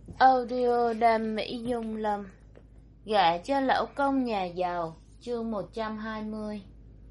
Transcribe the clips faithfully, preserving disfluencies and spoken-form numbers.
Audio đam mỹ dung lâm. Gả cho lão công nhà giàu. Chương một trăm hai mươi.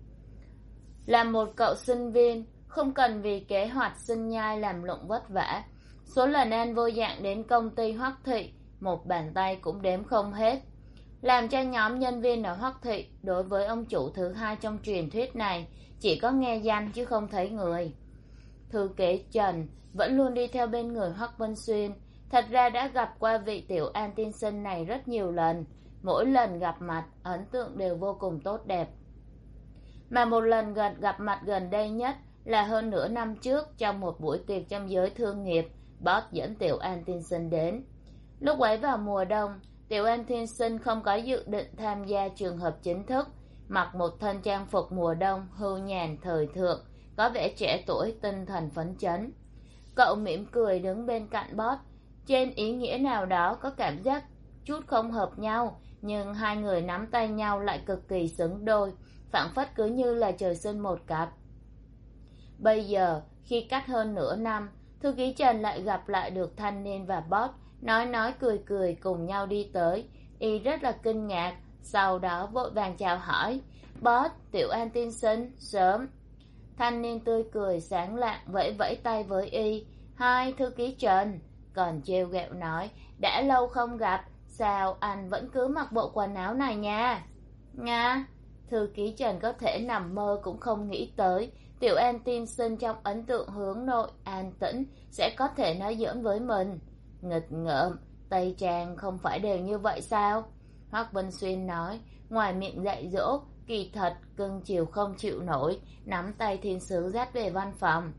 Là một cậu sinh viên, không cần vì kế hoạch sinh nhai làm lụng vất vả. Số lần An vô dạng đến công ty Hoắc Thị, một bàn tay cũng đếm không hết. Làm cho nhóm nhân viên ở Hoắc Thị, đối với ông chủ thứ hai trong truyền thuyết này, chỉ có nghe danh chứ không thấy người. Thư ký Trần vẫn luôn đi theo bên người Hoắc Vân Xuyên. Thật ra đã gặp qua vị tiểu An tiên sinh này rất nhiều lần. Mỗi lần gặp mặt, ấn tượng đều vô cùng tốt đẹp. Mà một lần gần gặp mặt gần đây nhất là hơn nửa năm trước, trong một buổi tiệc trong giới thương nghiệp, boss dẫn tiểu An tiên sinh đến. Lúc ấy vào mùa đông, tiểu An tiên sinh không có dự định tham gia trường hợp chính thức, mặc một thân trang phục mùa đông hưu nhàn thời thượng, có vẻ trẻ tuổi, tinh thần phấn chấn. Cậu mỉm cười đứng bên cạnh boss. Trên ý nghĩa nào đó có cảm giác chút không hợp nhau, nhưng hai người nắm tay nhau lại cực kỳ xứng đôi, phảng phất cứ như là trời sinh một cặp. Bây giờ, khi cách hơn nửa năm, thư ký Trần lại gặp lại được thanh niên và boss, nói nói cười cười cùng nhau đi tới. Y rất là kinh ngạc, sau đó vội vàng chào hỏi. Boss, tiểu An tiên sinh, sớm. Thanh niên tươi cười sáng lạng vẫy vẫy tay với Y. Hai, thư ký Trần. Còn trêu ghẹo nói, đã lâu không gặp, sao anh vẫn cứ mặc bộ quần áo này nha. Nga, thư ký Trần có thể nằm mơ cũng không nghĩ tới, tiểu An tiên sinh trong ấn tượng hướng nội, an tĩnh, sẽ có thể nói giỡn với mình. Nghịch ngợm, Tây Trang không phải đều như vậy sao? Hoắc Vân Xuyên nói, ngoài miệng dạy dỗ, kỳ thật, cưng chiều không chịu nổi, nắm tay thiên sứ dắt về văn phòng.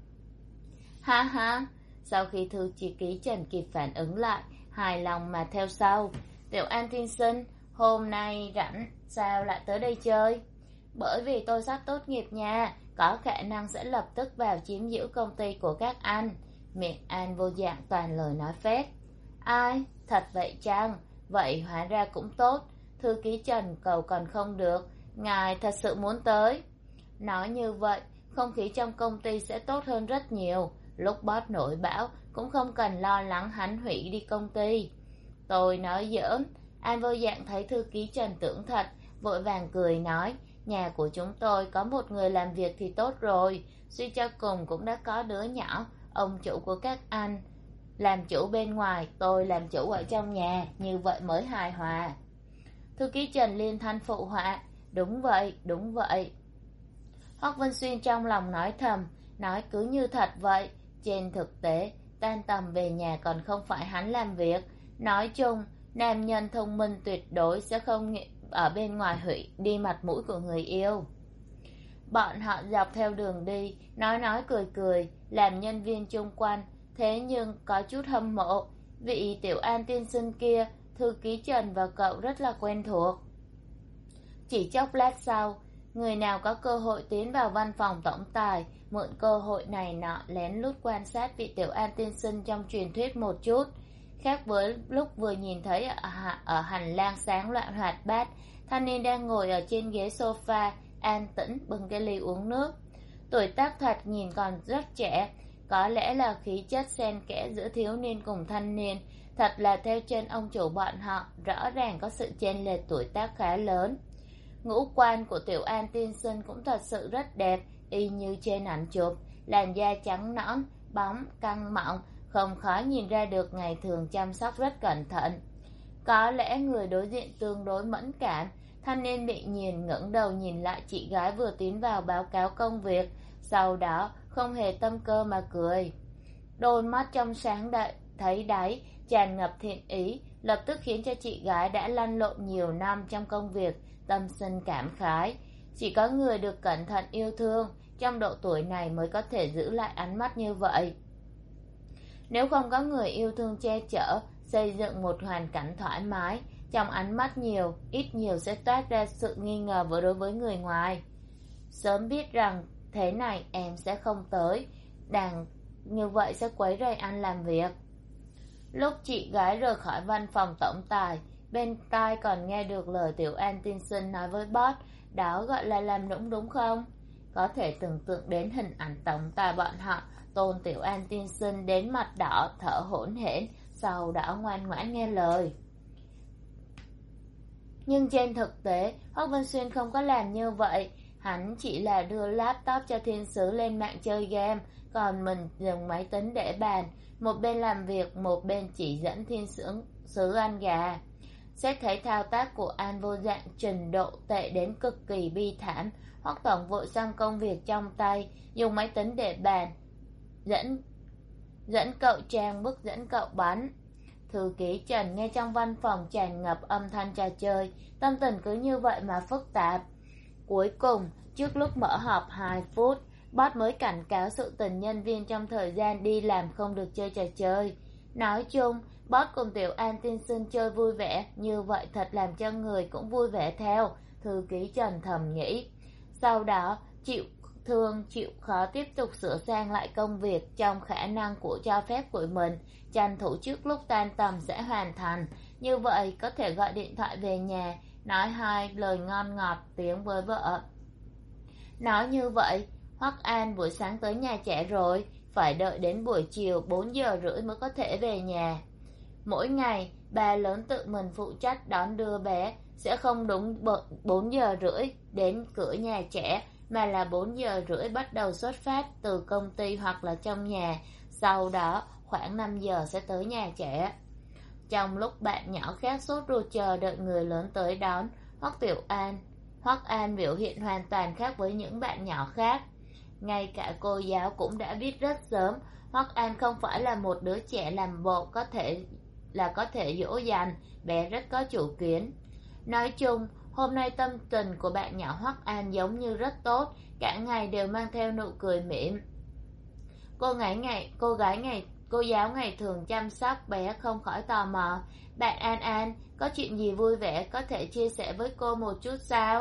Ha ha. Sau khi thư chỉ ký Trần kịp phản ứng lại, hài lòng mà theo sau. Tiểu An tiên sinh, hôm nay rảnh, sao lại tới đây chơi? Bởi vì tôi sắp tốt nghiệp nha, có khả năng sẽ lập tức vào chiếm giữ công ty của các anh. Miệng An vô dạng toàn lời nói phét. Ai? Thật vậy chăng? Vậy hóa ra cũng tốt. Thư ký Trần cầu còn không được, ngài thật sự muốn tới. Nói như vậy, không khí trong công ty sẽ tốt hơn rất nhiều. Lúc boss nổi bão cũng không cần lo lắng hắn hủy đi công ty. Tôi nói giỡn. An vô dạng thấy thư ký Trần tưởng thật, vội vàng cười nói, nhà của chúng tôi có một người làm việc thì tốt rồi, suy cho cùng cũng đã có đứa nhỏ, ông chủ của các anh làm chủ bên ngoài, tôi làm chủ ở trong nhà, như vậy mới hài hòa. Thư ký Trần liên thanh phụ họa, đúng vậy, đúng vậy. Hoắc Vân Xuyên trong lòng nói thầm, nói cứ như thật vậy. Trên thực tế, tan tầm về nhà còn không phải hắn làm việc. Nói chung, nam nhân thông minh tuyệt đối sẽ không ở bên ngoài hủy đi mặt mũi của người yêu. Bọn họ dọc theo đường đi, nói nói cười cười, làm nhân viên chung quanh, thế nhưng có chút hâm mộ. Vị tiểu An tiên sinh kia, thư ký Trần và cậu rất là quen thuộc. Chỉ chốc lát sau, người nào có cơ hội tiến vào văn phòng tổng tài, mượn cơ hội này nọ lén lút quan sát vị tiểu An tiên sinh trong truyền thuyết một chút. Khác với lúc vừa nhìn thấy ở, ở hành lang sáng loạn hoạt bát, thanh niên đang ngồi ở trên ghế sofa, an tĩnh bưng cái ly uống nước. Tuổi tác thoạt nhìn còn rất trẻ, có lẽ là khí chất xen kẽ giữa thiếu niên cùng thanh niên. Thật là theo chân ông chủ bọn họ, rõ ràng có sự chênh lệch tuổi tác khá lớn. Ngũ quan của tiểu An tiên sinh cũng thật sự rất đẹp, y như trên ảnh chụp, làn da trắng nõn, bóng, căng mọng, không khó nhìn ra được ngày thường chăm sóc rất cẩn thận. Có lẽ người đối diện tương đối mẫn cảm, thanh niên bị nhìn ngẩng đầu nhìn lại chị gái vừa tiến vào báo cáo công việc, sau đó không hề tâm cơ mà cười. Đôi mắt trong sáng đậy, thấy đáy, tràn ngập thiện ý, lập tức khiến cho chị gái đã lăn lộn nhiều năm trong công việc, tâm sinh cảm khái. Chỉ có người được cẩn thận yêu thương, trong độ tuổi này mới có thể giữ lại ánh mắt như vậy. Nếu không có người yêu thương che chở, xây dựng một hoàn cảnh thoải mái, trong ánh mắt nhiều, ít nhiều sẽ toát ra sự nghi ngờ với đối với người ngoài. Sớm biết rằng thế này em sẽ không tới, đằng như vậy sẽ quấy rầy anh làm việc. Lúc chị gái rời khỏi văn phòng tổng tài, bên tai còn nghe được lời tiểu An tiên sinh nói với boss, đó gọi là làm nũng đúng không? Có thể tưởng tượng đến hình ảnh tổng tài bọn họ, tôn tiểu An tiên sinh đến mặt đỏ, thở hổn hển, sau đó ngoan ngoãn nghe lời. Nhưng trên thực tế, Hoắc Vân Xuyên không có làm như vậy. Hắn chỉ là đưa laptop cho thiên sứ lên mạng chơi game, còn mình dùng máy tính để bàn, một bên làm việc, một bên chỉ dẫn thiên sứ, sứ ăn gà. Xét thấy thao tác của An vô dạng trình độ tệ đến cực kỳ bi thảm, Hoắc tổng vội xong công việc trong tay, dùng máy tính để bàn, dẫn dẫn cậu trang bức dẫn cậu bắn. Thư ký Trần nghe trong văn phòng tràn ngập âm thanh trò chơi, tâm tình cứ như vậy mà phức tạp. Cuối cùng, trước lúc mở họp hai phút, boss mới cảnh cáo sự tình nhân viên trong thời gian đi làm không được chơi trò chơi. Nói chung, boss cùng Tiểu An tiên sinh chơi vui vẻ, như vậy thật làm cho người cũng vui vẻ theo, thư ký Trần thầm nghĩ. Sau đó, chịu thương chịu khó tiếp tục sửa sang lại công việc trong khả năng của cho phép của mình, tranh thủ trước lúc tan tầm sẽ hoàn thành, như vậy có thể gọi điện thoại về nhà, nói hai lời ngon ngọt tiếng với vợ. Nói như vậy, Hoắc An buổi sáng tới nhà trẻ rồi, phải đợi đến buổi chiều bốn giờ rưỡi mới có thể về nhà. Mỗi ngày, bà lớn tự mình phụ trách đón đưa bé, sẽ không đúng bốn giờ rưỡi đến cửa nhà trẻ, mà là bốn giờ rưỡi bắt đầu xuất phát từ công ty hoặc là trong nhà, sau đó khoảng năm giờ sẽ tới nhà trẻ. Trong lúc bạn nhỏ khác sốt ruột chờ đợi người lớn tới đón, Hoắc Tiểu An, Hoắc An biểu hiện hoàn toàn khác với những bạn nhỏ khác. Ngay cả cô giáo cũng đã biết rất sớm, Hoắc An không phải là một đứa trẻ làm bộ có thể là có thể dỗ dành, bé rất có chủ kiến. Nói chung, hôm nay tâm tình của bạn nhỏ Hoắc An giống như rất tốt, cả ngày đều mang theo nụ cười mỉm. Cô gái ngày, cô gái ngày, cô giáo ngày thường chăm sóc bé không khỏi tò mò. Bạn An An, có chuyện gì vui vẻ có thể chia sẻ với cô một chút sao?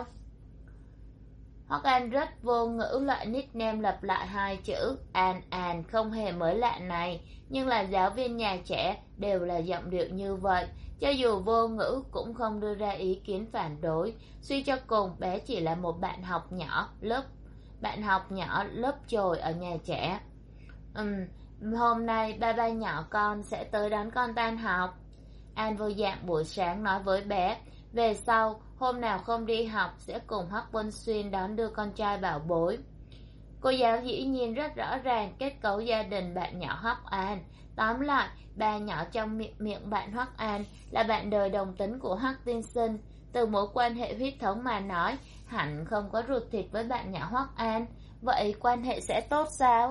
Hoắc An rất vô ngữ loại nickname lặp lại hai chữ An An không hề mới lạ này, nhưng là giáo viên nhà trẻ đều là giọng điệu như vậy, cho dù vô ngữ cũng không đưa ra ý kiến phản đối. Suy cho cùng, bé chỉ là một bạn học nhỏ lớp bạn học nhỏ lớp chồi ở nhà trẻ. Ừm, hôm nay ba ba nhỏ con sẽ tới đón con tan học. An vô dạng buổi sáng nói với bé, về sau hôm nào không đi học sẽ cùng Hoắc Vân Xuyên đón đưa con trai bảo bối. Cô giáo dĩ nhiên rất rõ ràng kết cấu gia đình bạn nhỏ Hoắc An. Tóm lại, ba nhỏ trong miệng, miệng bạn Hoắc An là bạn đời đồng tính của Hoắc tiên sinh. Từ mối quan hệ huyết thống mà nói, hẳn không có ruột thịt với bạn nhỏ Hoắc An. Vậy quan hệ sẽ tốt sao?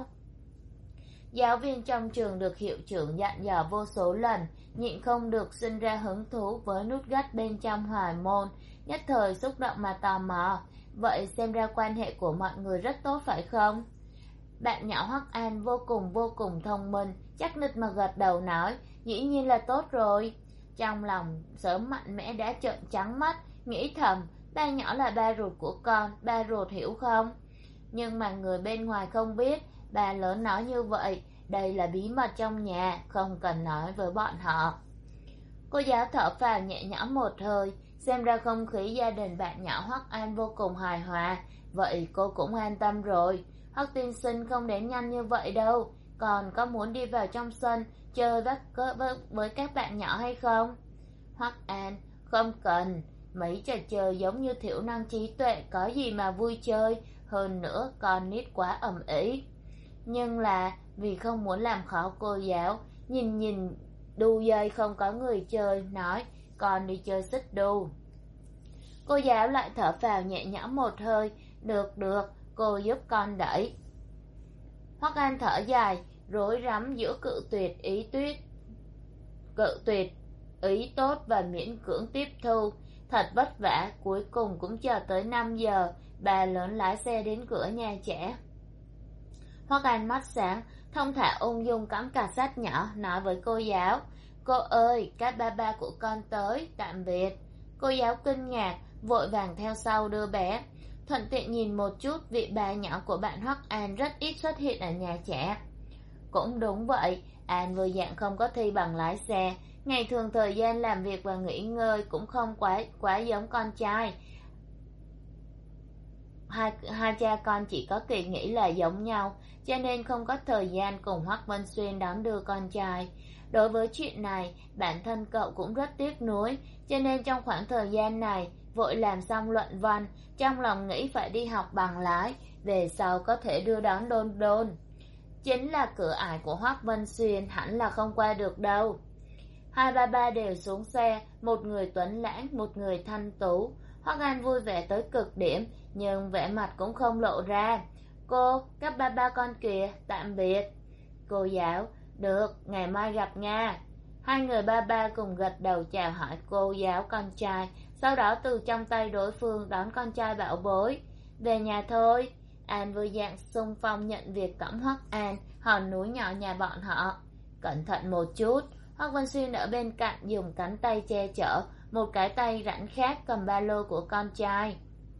Giáo viên trong trường được hiệu trưởng dặn dò vô số lần, nhịn không được sinh ra hứng thú với nút gắt bên trong hoài môn, nhất thời xúc động mà tò mò. Vậy xem ra quan hệ của mọi người rất tốt phải không? Bạn nhỏ Hoắc An vô cùng vô cùng thông minh, chắc nịch mà gật đầu nói, dĩ nhiên là tốt rồi. Trong lòng sớm mạnh mẽ đã trợn trắng mắt, nghĩ thầm, ba nhỏ là ba ruột của con, ba ruột hiểu không? Nhưng mà người bên ngoài không biết, bà lớn nói như vậy, đây là bí mật trong nhà, không cần nói với bọn họ. Cô giáo thở phào nhẹ nhõm một hơi, xem ra không khí gia đình bạn nhỏ Hoắc An vô cùng hài hòa, vậy cô cũng an tâm rồi. Hoắc tiên sinh không đến nhanh như vậy đâu, còn có muốn đi vào trong sân chơi với, với, với các bạn nhỏ hay không? Hoắc An, không cần, mấy trò chơi giống như thiểu năng trí tuệ có gì mà vui chơi, hơn nữa con nít quá ầm ĩ. Nhưng là vì không muốn làm khó cô giáo, nhìn nhìn đu dây không có người chơi, nói con đi chơi xích đu. Cô giáo lại thở phào nhẹ nhõm một hơi, được được, cô giúp con đẩy. Hoắc An thở dài, rối rắm giữa cự tuyệt ý tuyết cự tuyệt ý tốt và miễn cưỡng tiếp thu. Thật vất vả, cuối cùng cũng chờ tới năm giờ, bà lớn lái xe đến cửa nhà trẻ. Hoắc An mắt sáng, thông thả ung dung cắm cà sách nhỏ, nói với cô giáo, cô ơi, các ba ba của con tới, tạm biệt. Cô giáo kinh ngạc, vội vàng theo sau đưa bé. Thuận tiện nhìn một chút, vị bà nhỏ của bạn Hoắc An rất ít xuất hiện ở nhà trẻ. Cũng đúng vậy, An vừa dạng không có thi bằng lái xe, ngày thường thời gian làm việc và nghỉ ngơi cũng không quá quá giống con trai. hai, hai cha con chỉ có kỳ nghỉ là giống nhau, cho nên không có thời gian cùng Hoắc Vân Xuyên đón đưa con trai. Đối với chuyện này, bản thân cậu cũng rất tiếc nuối, cho nên trong khoảng thời gian này, vội làm xong luận văn, trong lòng nghĩ phải đi học bằng lái, về sau có thể đưa đón Đôn Đôn. Chính là cửa ải của Hoắc Vân Xuyên hẳn là không qua được đâu. Hai ba ba đều xuống xe, một người tuấn lãng, một người thanh tú. Hoắc An vui vẻ tới cực điểm, nhưng vẻ mặt cũng không lộ ra. Cô, các ba ba con kìa, tạm biệt. Cô giáo, được, ngày mai gặp nha. Hai người ba ba cùng gật đầu chào hỏi cô giáo con trai, sau đó từ trong tay đối phương đón con trai bảo bối. Về nhà thôi. An vui dạng xung phong nhận việc cõng Hoắc An, hòn núi nhỏ nhà bọn họ. Cẩn thận một chút. Hoắc Vân Xuyên ở bên cạnh dùng cánh tay che chở, một cái tay rảnh khác cầm ba lô của con trai.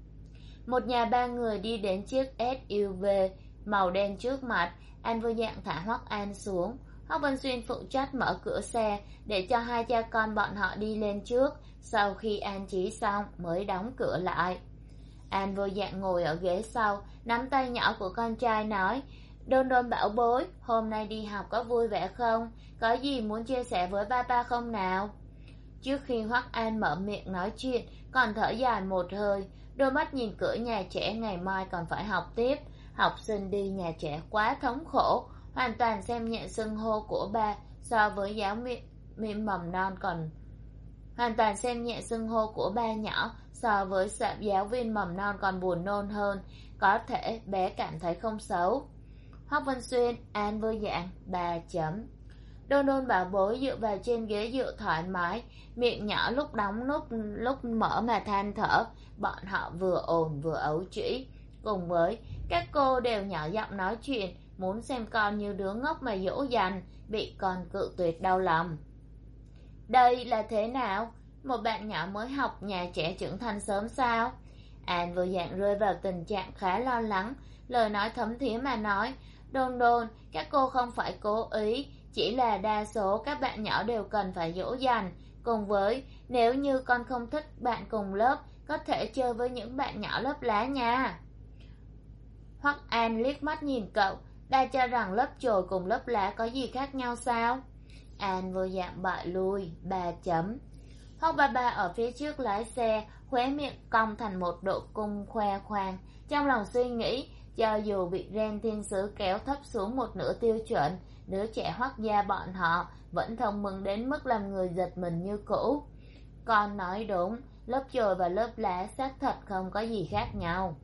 Một nhà ba người đi đến chiếc ét u vê màu đen trước mặt. An vui dạng thả Hoắc An xuống. Hoắc Vân Xuyên phụ trách mở cửa xe để cho hai cha con bọn họ đi lên trước, sau khi an trí xong mới đóng cửa lại. An vô dạng ngồi ở ghế sau, nắm tay nhỏ của con trai nói: Đôn Đôn bảo bối, hôm nay đi học có vui vẻ không? Có gì muốn chia sẻ với ba ba không nào? Trước khi Hoắc An mở miệng nói chuyện, còn thở dài một hơi, đôi mắt nhìn cửa nhà trẻ ngày mai còn phải học tiếp. Học sinh đi nhà trẻ quá thống khổ, hoàn toàn xem nhẹ xưng hô của ba so với giáo viên mầm non còn hoàn toàn xem nhẹ xưng hô của ba nhỏ so với giáo viên mầm non còn buồn nôn hơn. Có thể bé cảm thấy không xấu. Hoắc Vân Xuyên, An vui dạng, ba chấm. Đôn Đôn bảo bối dựa vào trên ghế dựa thoải mái, miệng nhỏ lúc đóng lúc lúc mở mà than thở. Bọn họ vừa ồn vừa ấu trĩ, cùng với các cô đều nhỏ giọng nói chuyện, muốn xem con như đứa ngốc mà dỗ dành, bị con cự tuyệt đau lòng. Đây là thế nào? Một bạn nhỏ mới học nhà trẻ trưởng thành sớm sao? An vừa dạng rơi vào tình trạng khá lo lắng, lời nói thấm thía mà nói: Đôn Đôn, các cô không phải cố ý, chỉ là đa số các bạn nhỏ đều cần phải dỗ dành. Cùng với, nếu như con không thích bạn cùng lớp, có thể chơi với những bạn nhỏ lớp lá nha. Hoắc An liếc mắt nhìn cậu, ba cho rằng lớp chồi cùng lớp lá có gì khác nhau sao? An vô dạng bại lui, ba chấm. Hoắc ba ba ở phía trước lái xe, khóe miệng cong thành một độ cung khoe khoang, trong lòng suy nghĩ, cho dù bị Ren Thiên Sứ kéo thấp xuống một nửa tiêu chuẩn, đứa trẻ Hoắc gia bọn họ vẫn thông minh đến mức làm người giật mình như cũ. Con nói đúng, lớp chồi và lớp lá xác thật không có gì khác nhau.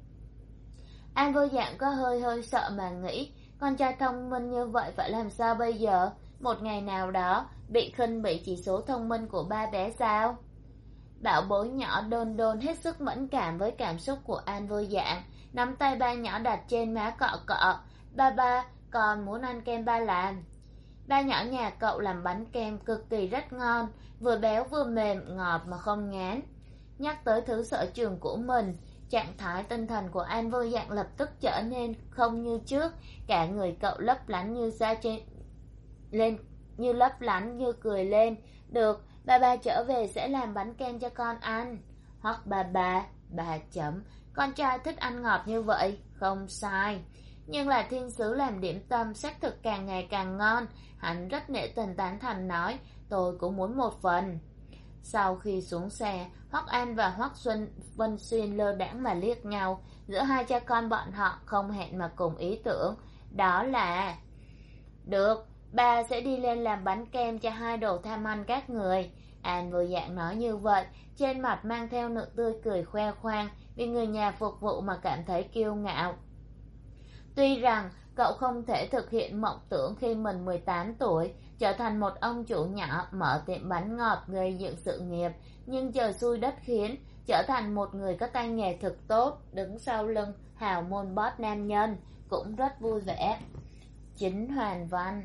An vô dạng có hơi hơi sợ mà nghĩ, con trai thông minh như vậy phải làm sao bây giờ? Một ngày nào đó bị khinh bị chỉ số thông minh của ba bé sao? Bảo bối nhỏ Đôn Đôn hết sức mẫn cảm với cảm xúc của An vô dạng, nắm tay ba nhỏ đặt trên má cọ cọ. Ba ba, con muốn ăn kem ba làm. Ba nhỏ nhà cậu làm bánh kem cực kỳ rất ngon, vừa béo vừa mềm, ngọt mà không ngán. Nhắc tới thứ sở trường của mình, trạng thái tinh thần của An vô dạng lập tức trở nên không như trước, cả người cậu lấp lánh như da trên lên như lấp lánh như cười lên. Được, ba ba trở về sẽ làm bánh kem cho con ăn. Hoặc ba ba, ba chấm. Con trai thích ăn ngọt như vậy, không sai. Nhưng là thiên sứ làm điểm tâm xác thực càng ngày càng ngon. Hắn rất nể tình tán thành nói, tôi cũng muốn một phần. Sau khi xuống xe, Hoắc An và Hoắc Xuân Vân Xuyên lơ đãng mà liếc nhau. Giữa hai cha con bọn họ không hẹn mà cùng ý tưởng, đó là: được, ba sẽ đi lên làm bánh kem cho hai đồ tham ăn các người. An vừa dạng nói như vậy, trên mặt mang theo nụ tươi cười khoe khoang, vì người nhà phục vụ mà cảm thấy kiêu ngạo. Tuy rằng cậu không thể thực hiện mộng tưởng khi mình mười tám tuổi trở thành một ông chủ nhỏ mở tiệm bánh ngọt gây dựng sự nghiệp, nhưng trời xui đất khiến trở thành một người có tay nghề thực tốt, đứng sau lưng hào môn boss nam nhân, cũng rất vui vẻ. Chính hoàn văn.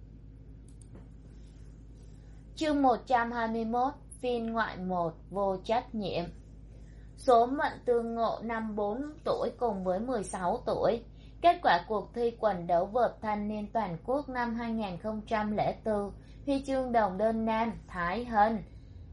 Chương một trăm hai mươi mốt, phiên ngoại một, vô trách nhiệm. Số mệnh tương ngộ năm bốn tuổi cùng với mười sáu tuổi. Kết quả cuộc thi quần đấu vợt thanh niên toàn quốc năm hai nghìn không trăm lẻ bốn, huy chương đồng đơn nam Thái Hân.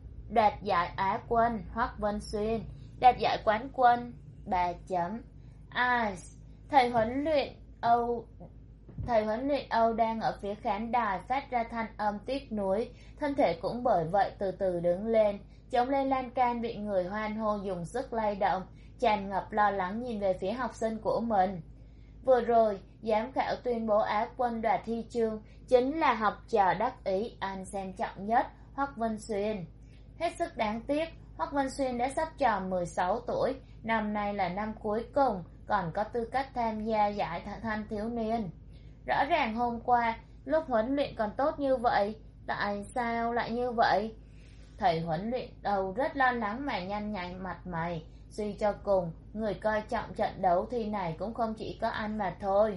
Đoạt giải Á quân Hoắc Vân Xuyên, đạt giải quán quân ba chấm. Ai, thầy huấn luyện Âu thầy huấn luyện Âu đang ở phía khán đài phát ra thanh âm tiếc nuối, thân thể cũng bởi vậy từ từ đứng lên, chống lên lan can bị người hoan hô dùng sức lay động, tràn ngập lo lắng nhìn về phía học sinh của mình. Vừa rồi, giám khảo tuyên bố Á quân đoạt huy chương chính là học trò đắc ý anh xem trọng nhất, Hoắc Vân Xuyên. Hết sức đáng tiếc, Hoắc Vân Xuyên đã sắp tròn mười sáu tuổi, năm nay là năm cuối cùng, còn có tư cách tham gia giải thanh thiếu niên. Rõ ràng hôm qua, lúc huấn luyện còn tốt như vậy, tại sao lại như vậy? Thầy huấn luyện đầu rất lo lắng mà nhăn nhăn mặt mày, suy cho cùng, người coi trọng trận đấu thi này cũng không chỉ có anh mà thôi.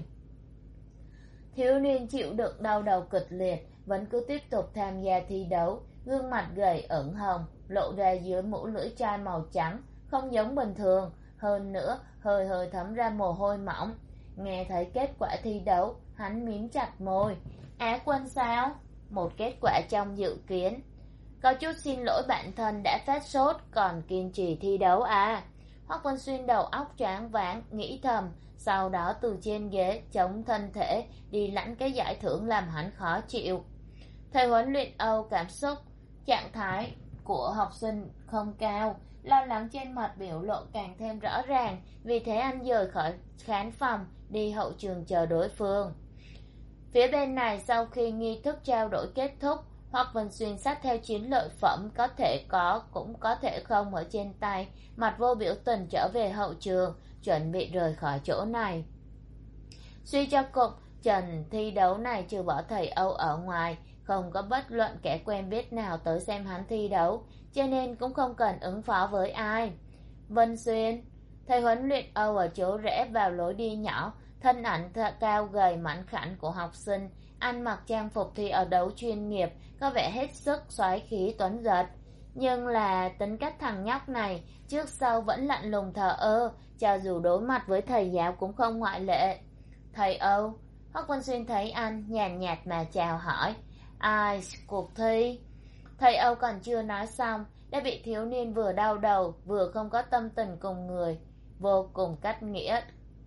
Thiếu niên chịu đựng đau đầu kịch liệt, vẫn cứ tiếp tục tham gia thi đấu, gương mặt gầy ửng hồng, lộ ra dưới mũ lưỡi chai màu trắng, không giống bình thường, hơn nữa hơi hơi thấm ra mồ hôi mỏng. Nghe thấy kết quả thi đấu, hắn mím chặt môi. Á quân sao? Một kết quả trong dự kiến. Có chút xin lỗi bản thân đã phát sốt, còn kiên trì thi đấu à? Hoắc Vân Xuyên đầu óc choáng váng, nghĩ thầm, sau đó từ trên ghế chống thân thể đi lãnh cái giải thưởng làm hắn khó chịu. Thầy huấn luyện Âu cảm xúc, trạng thái của học sinh không cao, lo lắng trên mặt biểu lộ càng thêm rõ ràng, vì thế anh rời khỏi khán phòng, đi hậu trường chờ đối phương. Phía bên này sau khi nghi thức trao đổi kết thúc, Hoắc Vân Xuyên xách theo chiến lợi phẩm có thể có cũng có thể không ở trên tay, mặt vô biểu tình trở về hậu trường, chuẩn bị rời khỏi chỗ này. Suy cho cùng, trận thi đấu này trừ bỏ thầy Âu ở ngoài, không có bất luận kẻ quen biết nào tới xem hắn thi đấu, cho nên cũng không cần ứng phó với ai. Vân Xuyên, thầy huấn luyện Âu ở chỗ rẽ vào lối đi nhỏ, thân ảnh cao gầy mảnh khảnh của học sinh, ăn mặc trang phục thi ở đấu chuyên nghiệp, có vẻ hết sức soái khí tuấn giật. Nhưng là tính cách thằng nhóc này, trước sau vẫn lạnh lùng thờ ơ, cho dù đối mặt với thầy giáo cũng không ngoại lệ. Thầy Âu, Hoắc Vân Xuyên thấy anh, nhàn nhạt mà chào hỏi. Ai, cuộc thi. Thầy Âu còn chưa nói xong, đã bị thiếu niên vừa đau đầu, vừa không có tâm tình cùng người, vô cùng cách nghĩa.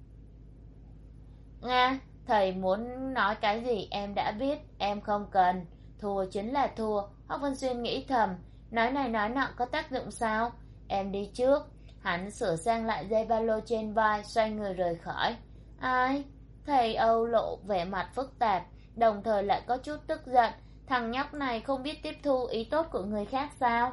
Nga, thầy muốn nói cái gì em đã biết, em không cần. Thua chính là thua, Hoắc Vân Xuyên nghĩ thầm, nói này nói nọ có tác dụng sao? Em đi trước. Hắn sửa sang lại dây ba lô trên vai, xoay người rời khỏi. Ai? Thầy Âu lộ vẻ mặt phức tạp, đồng thời lại có chút tức giận. Thằng nhóc này không biết tiếp thu ý tốt của người khác sao?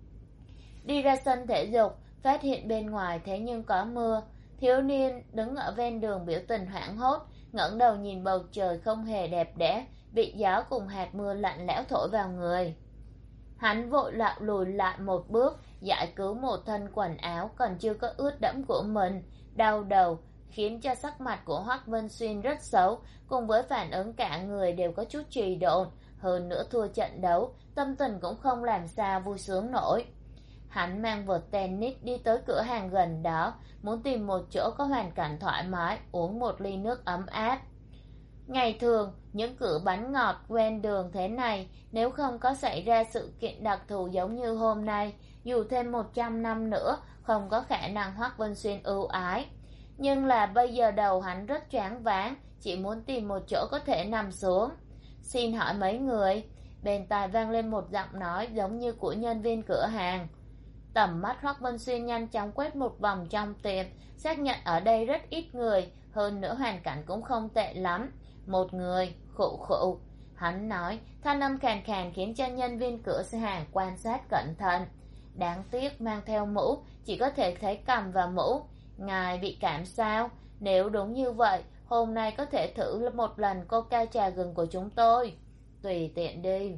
Đi ra sân thể dục, phát hiện bên ngoài thế nhưng có mưa. Thiếu niên đứng ở ven đường biểu tình hoảng hốt, ngẩng đầu nhìn bầu trời không hề đẹp đẽ, bị gió cùng hạt mưa lạnh lẽo thổi vào người. Hắn vội lạo lùi lại một bước, giải cứu một thân quần áo còn chưa có ướt đẫm của mình, đau đầu, khiến cho sắc mặt của Hoắc Vân Xuyên rất xấu, cùng với phản ứng cả người đều có chút trì độn, hơn nữa thua trận đấu, tâm tình cũng không làm sao vui sướng nổi. Hắn mang vợt tennis đi tới cửa hàng gần đó, muốn tìm một chỗ có hoàn cảnh thoải mái, uống một ly nước ấm áp. Ngày thường, những cửa bánh ngọt ven đường thế này, nếu không có xảy ra sự kiện đặc thù giống như hôm nay, dù thêm một trăm năm nữa, không có khả năng Hoắc Vân Xuyên ưu ái. Nhưng là bây giờ đầu hắn rất choáng váng, chỉ muốn tìm một chỗ có thể nằm xuống. Xin hỏi mấy người? Bên tai vang lên một giọng nói giống như của nhân viên cửa hàng. Tầm mắt Hoắc Vân Xuyên nhanh chóng quét một vòng trong tiệm, xác nhận ở đây rất ít người, hơn nữa hoàn cảnh cũng không tệ lắm. Một người, khụ khụ. Hắn nói, thanh âm khàn khàn khiến cho nhân viên cửa hàng quan sát cẩn thận. Đáng tiếc mang theo mũ, chỉ có thể thấy cằm và mũ. Ngài bị cảm sao? Nếu đúng như vậy, hôm nay có thể thử một lần coca trà gừng của chúng tôi. Tùy tiện đi.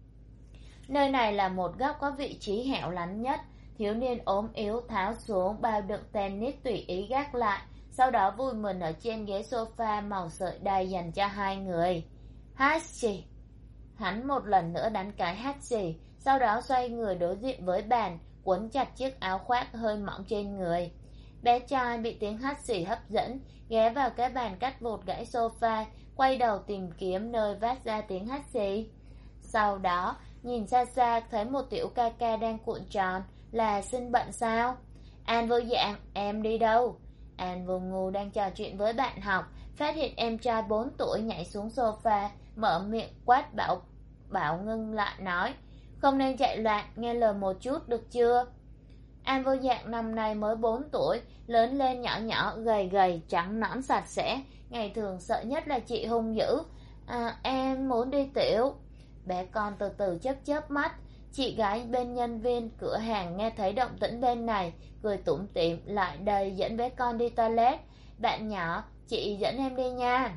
Nơi này là một góc có vị trí hẻo lánh nhất. Thiếu niên ốm yếu tháo xuống bao đựng tennis tùy ý gác lại, sau đó vùi mình ở trên ghế sofa màu sợi đay dành cho hai người. Hát xì. Hắn một lần nữa đánh cái hát xì, sau đó xoay người đối diện với bàn, quấn chặt chiếc áo khoác hơi mỏng trên người. Bé trai bị tiếng hát xì hấp dẫn, ghé vào cái bàn cắt vụt gãy sofa, quay đầu tìm kiếm nơi phát ra tiếng hát xì. Sau đó, nhìn xa xa thấy một tiểu ca ca đang cuộn tròn, là sinh bệnh sao? An vô dạng, em đi đâu? An Vô Ngu đang trò chuyện với bạn học, phát hiện em trai bốn tuổi nhảy xuống sofa, mở miệng quát bảo bảo ngưng lại, nói: "Không nên chạy loạn, nghe lời một chút được chưa?" An Vô Dạng năm nay mới bốn tuổi, lớn lên nhỏ nhỏ, gầy gầy, trắng nõn sạch sẽ, ngày thường sợ nhất là chị hung dữ. À, em muốn đi tiểu. Bé con từ từ chớp chớp mắt. Chị gái bên nhân viên cửa hàng nghe thấy động tĩnh bên này, cười tủm tỉm lại đây dẫn bé con đi toilet. Bạn nhỏ, chị dẫn em đi nha.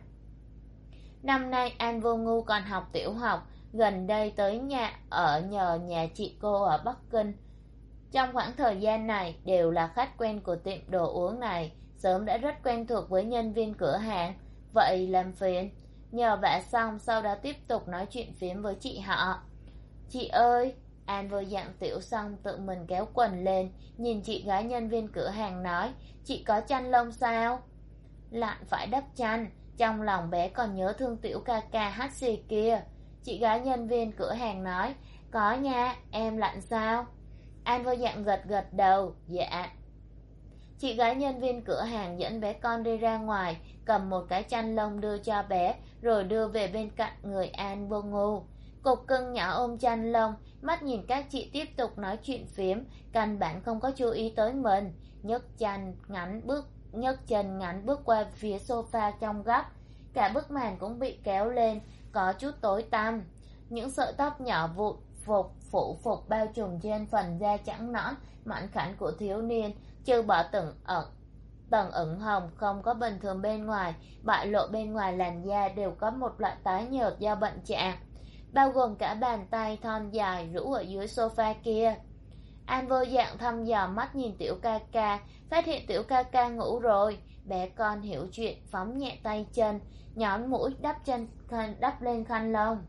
Năm nay An Vô Ngu còn học tiểu học, gần đây tới nhà ở nhờ nhà chị cô ở Bắc Kinh. Trong khoảng thời gian này đều là khách quen của tiệm đồ uống này, sớm đã rất quen thuộc với nhân viên cửa hàng. Vậy làm phiền. Nhờ vả xong, sau đó tiếp tục nói chuyện phiếm với chị họ. Chị ơi, An vừa dặn tiểu xong tự mình kéo quần lên, nhìn chị gái nhân viên cửa hàng nói: Chị có chăn lông sao? Lặn phải đắp chăn. Trong lòng bé còn nhớ thương tiểu ca ca hát xì kia. Chị gái nhân viên cửa hàng nói: Có nha, em lặn sao? An vô dạng gật gật đầu, dạ. Chị gái nhân viên cửa hàng dẫn bé con đi ra ngoài, cầm một cái chăn lông đưa cho bé, rồi đưa về bên cạnh người An Vô Ngu. Cục cưng nhỏ ôm chăn lông, mắt nhìn các chị tiếp tục nói chuyện phiếm, căn bản không có chú ý tới mình. Nhấc chân ngắn bước, nhấc chân ngắn bước qua phía sofa trong góc. Cả bức màn cũng bị kéo lên, có chút tối tăm. Những sợi tóc nhỏ vụn phục phủ phục bao trùm trên phần da trắng nõn mảnh khảnh của thiếu niên, trừ bỏ tầng ẩn tầng ửng hồng không có bình thường bên ngoài, bại lộ bên ngoài làn da đều có một loại tái nhợt do bệnh chạm, bao gồm cả bàn tay thon dài rũ ở dưới sofa kia. An vô dạng thăm dò mắt nhìn tiểu ca ca, phát hiện tiểu ca ca ngủ rồi. Bé con hiểu chuyện, phóng nhẹ tay chân, nhón mũi đắp chân đắp lên khăn lông.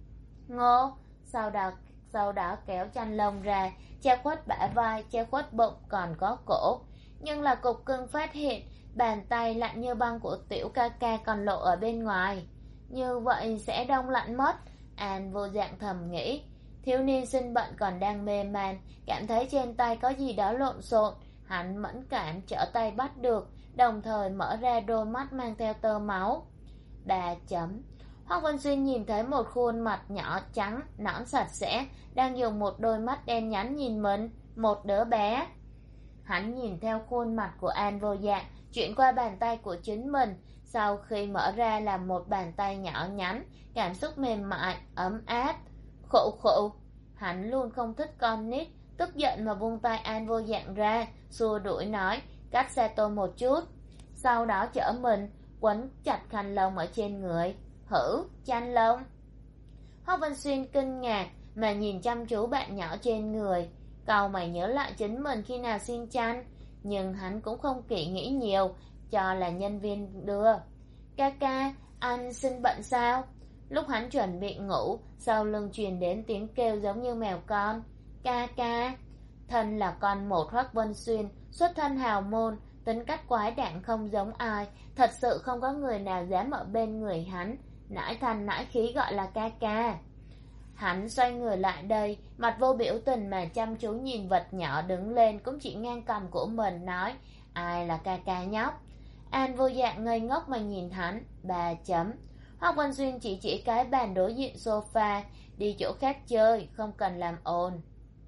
Ngô. Sau đó sau đó kéo chăn lông ra, che khuất bả vai, che khuất bụng còn có cổ. Nhưng là cục cưng phát hiện bàn tay lạnh như băng của tiểu ca ca còn lộ ở bên ngoài. Như vậy sẽ đông lạnh mất. An vô dạng thầm nghĩ. Thiếu niên sinh bệnh còn đang mê man, cảm thấy trên tay có gì đó lộn xộn. Hắn mẫn cảm trở tay bắt được, đồng thời mở ra đôi mắt mang theo tơ máu. Ba chấm. Hoắc Vân Xuyên nhìn thấy một khuôn mặt nhỏ trắng, nõn sạch sẽ, đang dùng một đôi mắt đen nhánh nhìn mình, một đứa bé. Hắn nhìn theo khuôn mặt của An vô dạng, chuyển qua bàn tay của chính mình, sau khi mở ra là một bàn tay nhỏ nhắn, cảm xúc mềm mại, ấm áp. Khụ khụ. Hắn luôn không thích con nít, tức giận mà buông tay An vô dạng ra, xua đuổi nói: Cách xa tôi một chút. Sau đó chở mình, quấn chặt khăn lông ở trên người. Hử, chăn lông? Hoắc Vân Xuyên kinh ngạc mà nhìn chăm chú bạn nhỏ trên người. Cậu mày nhớ lại chính mình khi nào xin chăn, nhưng hắn cũng không kỹ nghĩ nhiều, cho là nhân viên đưa. Ca ca, anh sinh bệnh sao? Lúc hắn chuẩn bị ngủ, sau lưng truyền đến tiếng kêu giống như mèo con. Ca ca. Thân là con một Hoắc Vân Xuyên, xuất thân hào môn, tính cách quái đản không giống ai, thật sự không có người nào dám ở bên người hắn, nãi thanh nãi khí gọi là ca ca. Hắn xoay người lại đây, mặt vô biểu tình mà chăm chú nhìn vật nhỏ đứng lên cũng chỉ ngang cằm của mình, nói: Ai là ca ca nhóc? An vô dạng ngây ngốc mà nhìn hắn. Ba chấm. Hoắc Vân Xuyên chỉ chỉ cái bàn đối diện sofa: Đi chỗ khác chơi, không cần làm ồn.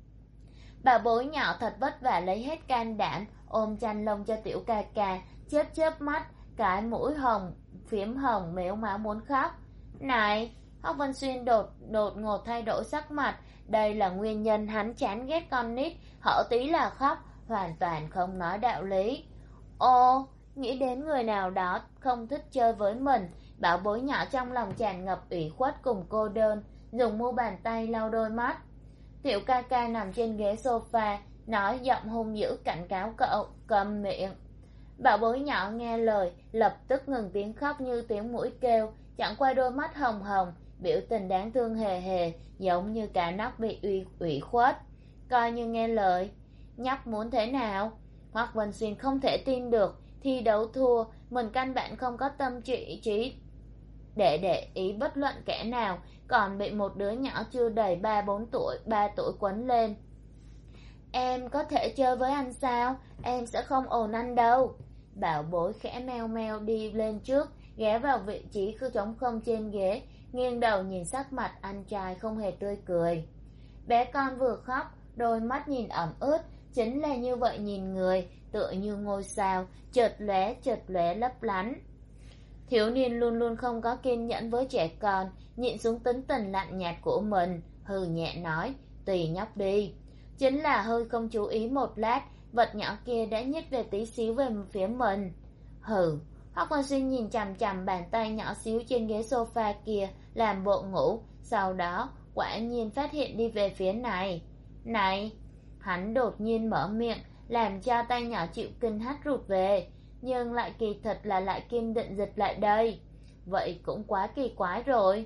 Bà bối nhỏ thật vất vả lấy hết can đảm ôm chăn lông cho tiểu ca ca, chớp chớp mắt, cái mũi hồng phiếm hồng, mếu máu muốn khóc. Này! Hoắc Vân Xuyên đột đột ngột thay đổi sắc mặt. Đây là nguyên nhân hắn chán ghét con nít, hở tí là khóc, hoàn toàn không nói đạo lý. Ô, nghĩ đến người nào đó không thích chơi với mình, bảo bối nhỏ trong lòng tràn ngập ủy khuất cùng cô đơn, dùng mu bàn tay lau đôi mắt. Tiểu ca ca nằm trên ghế sofa, nói giọng hung dữ cảnh cáo cậu: Câm miệng. Bảo bối nhỏ nghe lời, lập tức ngừng tiếng khóc như tiếng mũi kêu, chẳng qua đôi mắt hồng hồng, biểu tình đáng thương hề hề, giống như cả nóc bị uy ủy khuất. Coi như nghe lời. Nhóc muốn thế nào? Hoắc Vân Xuyên không thể tin được, thi đấu thua, mình căn bản không có tâm trị trí để để ý bất luận kẻ nào, còn bị một đứa nhỏ chưa đầy ba bốn tuổi, ba tuổi quấn lên. Em có thể chơi với anh sao? Em sẽ không ồn anh đâu. Bảo Bối khẽ meo meo đi lên trước, ghé vào vị trí cứ trống không trên ghế, nghiêng đầu nhìn sắc mặt anh trai không hề tươi cười. Bé con vừa khóc, đôi mắt nhìn ẩm ướt, chính là như vậy nhìn người, tựa như ngôi sao, chợt lóe chợt lóe lấp lánh. Thiếu niên luôn luôn không có kiên nhẫn với trẻ con, nhịn xuống tính tình lạnh nhạt của mình, hừ nhẹ nói, tùy nhóc đi. Chính là hơi không chú ý một lát, vật nhỏ kia đã nhích về tí xíu về phía mình. Hừ, Hoắc Văn Xuyên nhìn chằm chằm bàn tay nhỏ xíu trên ghế sofa kia, làm bộ ngủ, sau đó quả nhiên phát hiện đi về phía này. Này, hắn đột nhiên mở miệng, làm cho tay nhỏ chịu kinh hắt rụt về, nhưng lại kỳ thật là lại kim định dịch lại đây. Vậy cũng quá kỳ quái rồi.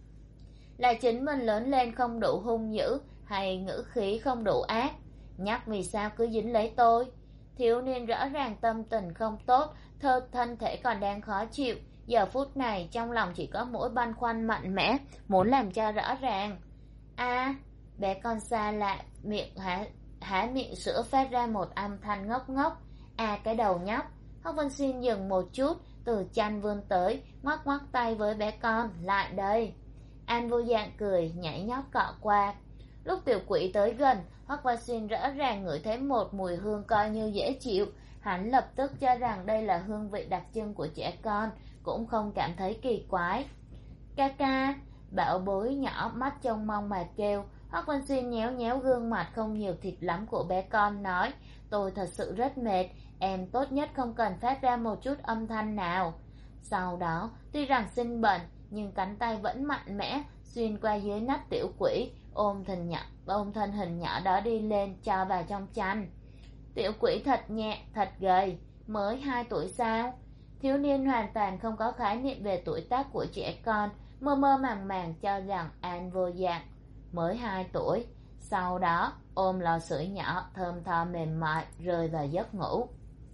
Là chính mình lớn lên không đủ hung dữ, hay ngữ khí không đủ ác? Nhắc vì sao cứ dính lấy tôi? Thiếu niên rõ ràng tâm tình không tốt, thơ thân thể còn đang khó chịu, giờ phút này trong lòng chỉ có mỗi băn khoăn mạnh mẽ, muốn làm cho rõ ràng. A, bé con xa lạ, miệng há, há miệng sữa phát ra một âm thanh ngốc ngốc. À cái đầu nhóc. Hoắc Vân Xuyên dừng một chút, từ chăn vươn tới, ngoắc ngoắc tay với bé con, lại đây. An vô dạng cười, nhảy nhót cọ qua. Lúc tiểu quỷ tới gần, Hoắc Vân Xuyên rõ ràng ngửi thấy một mùi hương coi như dễ chịu. Hắn lập tức cho rằng đây là hương vị đặc trưng của trẻ con, cũng không cảm thấy kỳ quái. Ca ca, Bảo Bối nhỏ mắt trông mong mà kêu. Hoắc Vân Xuyên nhéo nhéo gương mặt không nhiều thịt lắm của bé con nói, tôi thật sự rất mệt, em tốt nhất không cần phát ra một chút âm thanh nào. Sau đó, tuy rằng sinh bệnh, nhưng cánh tay vẫn mạnh mẽ, xuyên qua dưới nách tiểu quỷ, ôm thân nhỏ, ôm thân hình nhỏ đó đi lên, cho vào trong chăn. Tiểu quỷ thật nhẹ, thật gầy, mới hai tuổi sao? Thiếu niên hoàn toàn không có khái niệm về tuổi tác của trẻ con, mơ mơ màng màng cho rằng An vô dạng, mới hai tuổi. Sau đó, ôm lò sưởi nhỏ, thơm tho mềm mại, rơi vào giấc ngủ.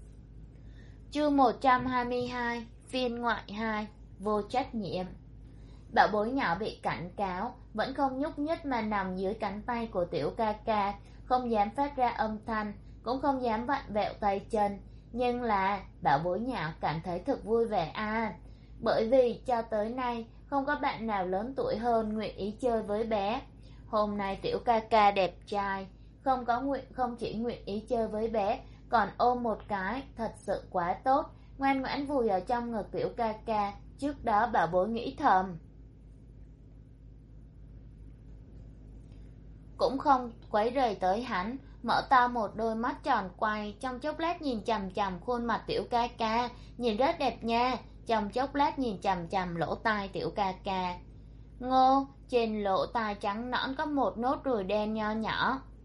Chương một trăm hai mươi hai, phiên ngoại hai, vô trách nhiệm. Bảo Bối nhỏ bị cảnh cáo, vẫn không nhúc nhích mà nằm dưới cánh tay của tiểu ca ca, không dám phát ra âm thanh, cũng không dám vặn vẹo tay chân. Nhưng là Bảo Bối nhỏ cảm thấy thật vui vẻ à, bởi vì cho tới nay không có bạn nào lớn tuổi hơn nguyện ý chơi với bé. Hôm nay tiểu ca ca đẹp trai, không có nguyện không chỉ nguyện ý chơi với bé, còn ôm một cái, thật sự quá tốt, ngoan ngoãn vùi ở trong ngực tiểu ca ca. Trước đó Bảo Bối nghĩ thầm, cũng không quấy rầy tới hắn, mở to một đôi mắt tròn quay, trong chốc lát nhìn chằm chằm khuôn mặt tiểu ca ca, nhìn rất đẹp nha, trong chốc lát nhìn chằm chằm lỗ tai tiểu ca ca. Ngô, trên lỗ tai trắng nõn có một nốt ruồi đen nho nhỏ.